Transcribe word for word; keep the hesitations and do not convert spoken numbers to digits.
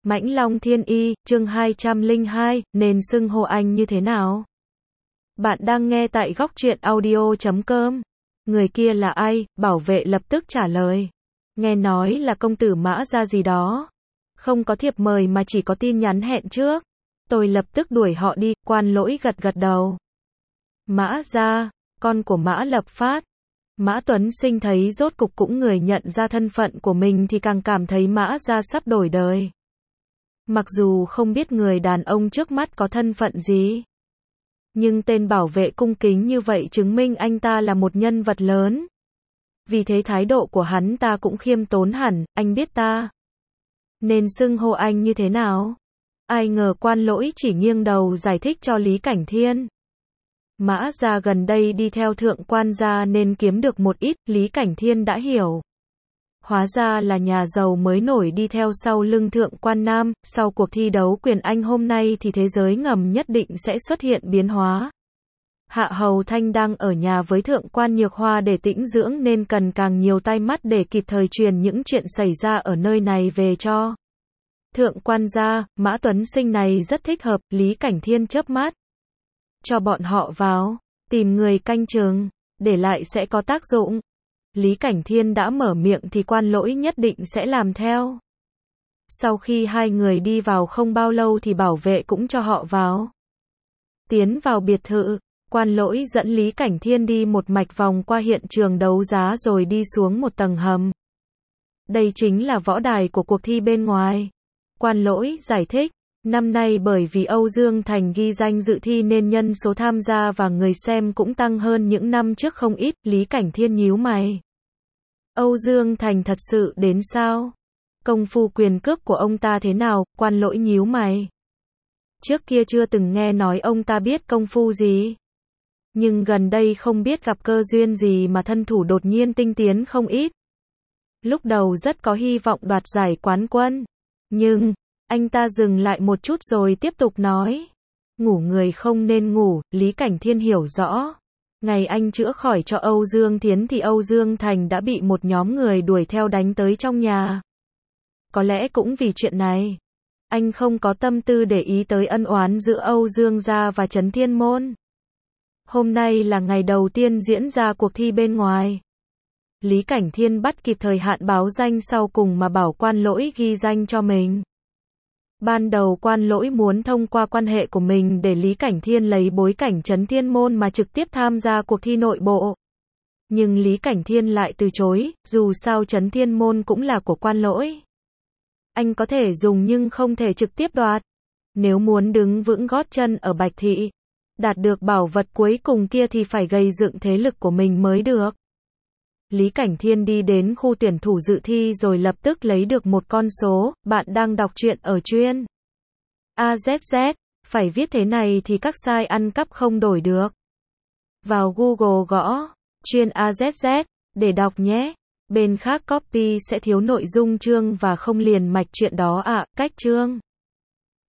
Mãnh Long Thiên Y, chương hai trăm lẻ hai, nên xưng hô anh như thế nào? Bạn đang nghe tại góc truyện audio chấm com. Người kia là ai? Bảo vệ lập tức trả lời. Nghe nói là công tử Mã Gia gì đó. Không có thiệp mời mà chỉ có tin nhắn hẹn trước. Tôi lập tức đuổi họ đi, Quan Lỗi gật gật đầu. Mã Gia, con của Mã Lập Phát. Mã Tuấn Sinh thấy rốt cục cũng người nhận ra thân phận của mình thì càng cảm thấy Mã Gia sắp đổi đời. Mặc dù không biết người đàn ông trước mắt có thân phận gì, nhưng tên bảo vệ cung kính như vậy chứng minh anh ta là một nhân vật lớn. Vì thế thái độ của hắn ta cũng khiêm tốn hẳn. Anh biết ta nên xưng hô anh như thế nào? Ai ngờ Quan Lỗi chỉ nghiêng đầu giải thích cho Lý Cảnh Thiên. Mã Gia gần đây đi theo thượng quan gia nên kiếm được một ít. Lý Cảnh Thiên đã hiểu. Hóa ra là nhà giàu mới nổi đi theo sau lưng thượng quan nam. Sau cuộc thi đấu quyền Anh hôm nay thì thế giới ngầm nhất định sẽ xuất hiện biến hóa. Hạ Hầu Thanh đang ở nhà với thượng quan Nhược Hoa để tĩnh dưỡng nên cần càng nhiều tai mắt để kịp thời truyền những chuyện xảy ra ở nơi này về cho thượng quan gia. Mã Tuấn Sinh này rất thích hợp. Lý Cảnh Thiên chớp mắt. Cho bọn họ vào, tìm người canh chừng, để lại sẽ có tác dụng. Lý Cảnh Thiên đã mở miệng thì Quan Lỗi nhất định sẽ làm theo. Sau khi hai người đi vào không bao lâu thì bảo vệ cũng cho họ vào. Tiến vào biệt thự, Quan Lỗi dẫn Lý Cảnh Thiên đi một mạch vòng qua hiện trường đấu giá rồi đi xuống một tầng hầm. Đây chính là võ đài của cuộc thi bên ngoài. Quan Lỗi giải thích. Năm nay bởi vì Âu Dương Thành ghi danh dự thi nên nhân số tham gia và người xem cũng tăng hơn những năm trước không ít. Lý Cảnh Thiên nhíu mày. Âu Dương Thành thật sự đến sao? Công phu quyền cước của ông ta thế nào? Quan Lỗi nhíu mày. Trước kia chưa từng nghe nói ông ta biết công phu gì. Nhưng gần đây không biết gặp cơ duyên gì mà thân thủ đột nhiên tinh tiến không ít. Lúc đầu rất có hy vọng đoạt giải quán quân. Nhưng anh ta dừng lại một chút rồi tiếp tục nói. Ngủ người không nên ngủ. Lý Cảnh Thiên hiểu rõ. Ngày anh chữa khỏi cho Âu Dương Thiến thì Âu Dương Thành đã bị một nhóm người đuổi theo đánh tới trong nhà. Có lẽ cũng vì chuyện này, anh không có tâm tư để ý tới ân oán giữa Âu Dương gia và Trấn Thiên Môn. Hôm nay là ngày đầu tiên diễn ra cuộc thi bên ngoài. Lý Cảnh Thiên bắt kịp thời hạn báo danh sau cùng mà bảo Quan Lỗi ghi danh cho mình. Ban đầu Quan Lỗi muốn thông qua quan hệ của mình để Lý Cảnh Thiên lấy bối cảnh Trấn Thiên Môn mà trực tiếp tham gia cuộc thi nội bộ. Nhưng Lý Cảnh Thiên lại từ chối, dù sao Trấn Thiên Môn cũng là của Quan Lỗi. Anh có thể dùng nhưng không thể trực tiếp đoạt. Nếu muốn đứng vững gót chân ở Bạch Thị, đạt được bảo vật cuối cùng kia thì phải gây dựng thế lực của mình mới được. Lý Cảnh Thiên đi đến khu tuyển thủ dự thi rồi lập tức lấy được một con số. Bạn đang đọc truyện ở chuyên a zét zét, phải viết thế này thì các site ăn cắp không đổi được. Vào Google gõ chuyên a zét zét để đọc nhé. Bên khác copy sẽ thiếu nội dung chương và không liền mạch chuyện đó ạ. À, cách chương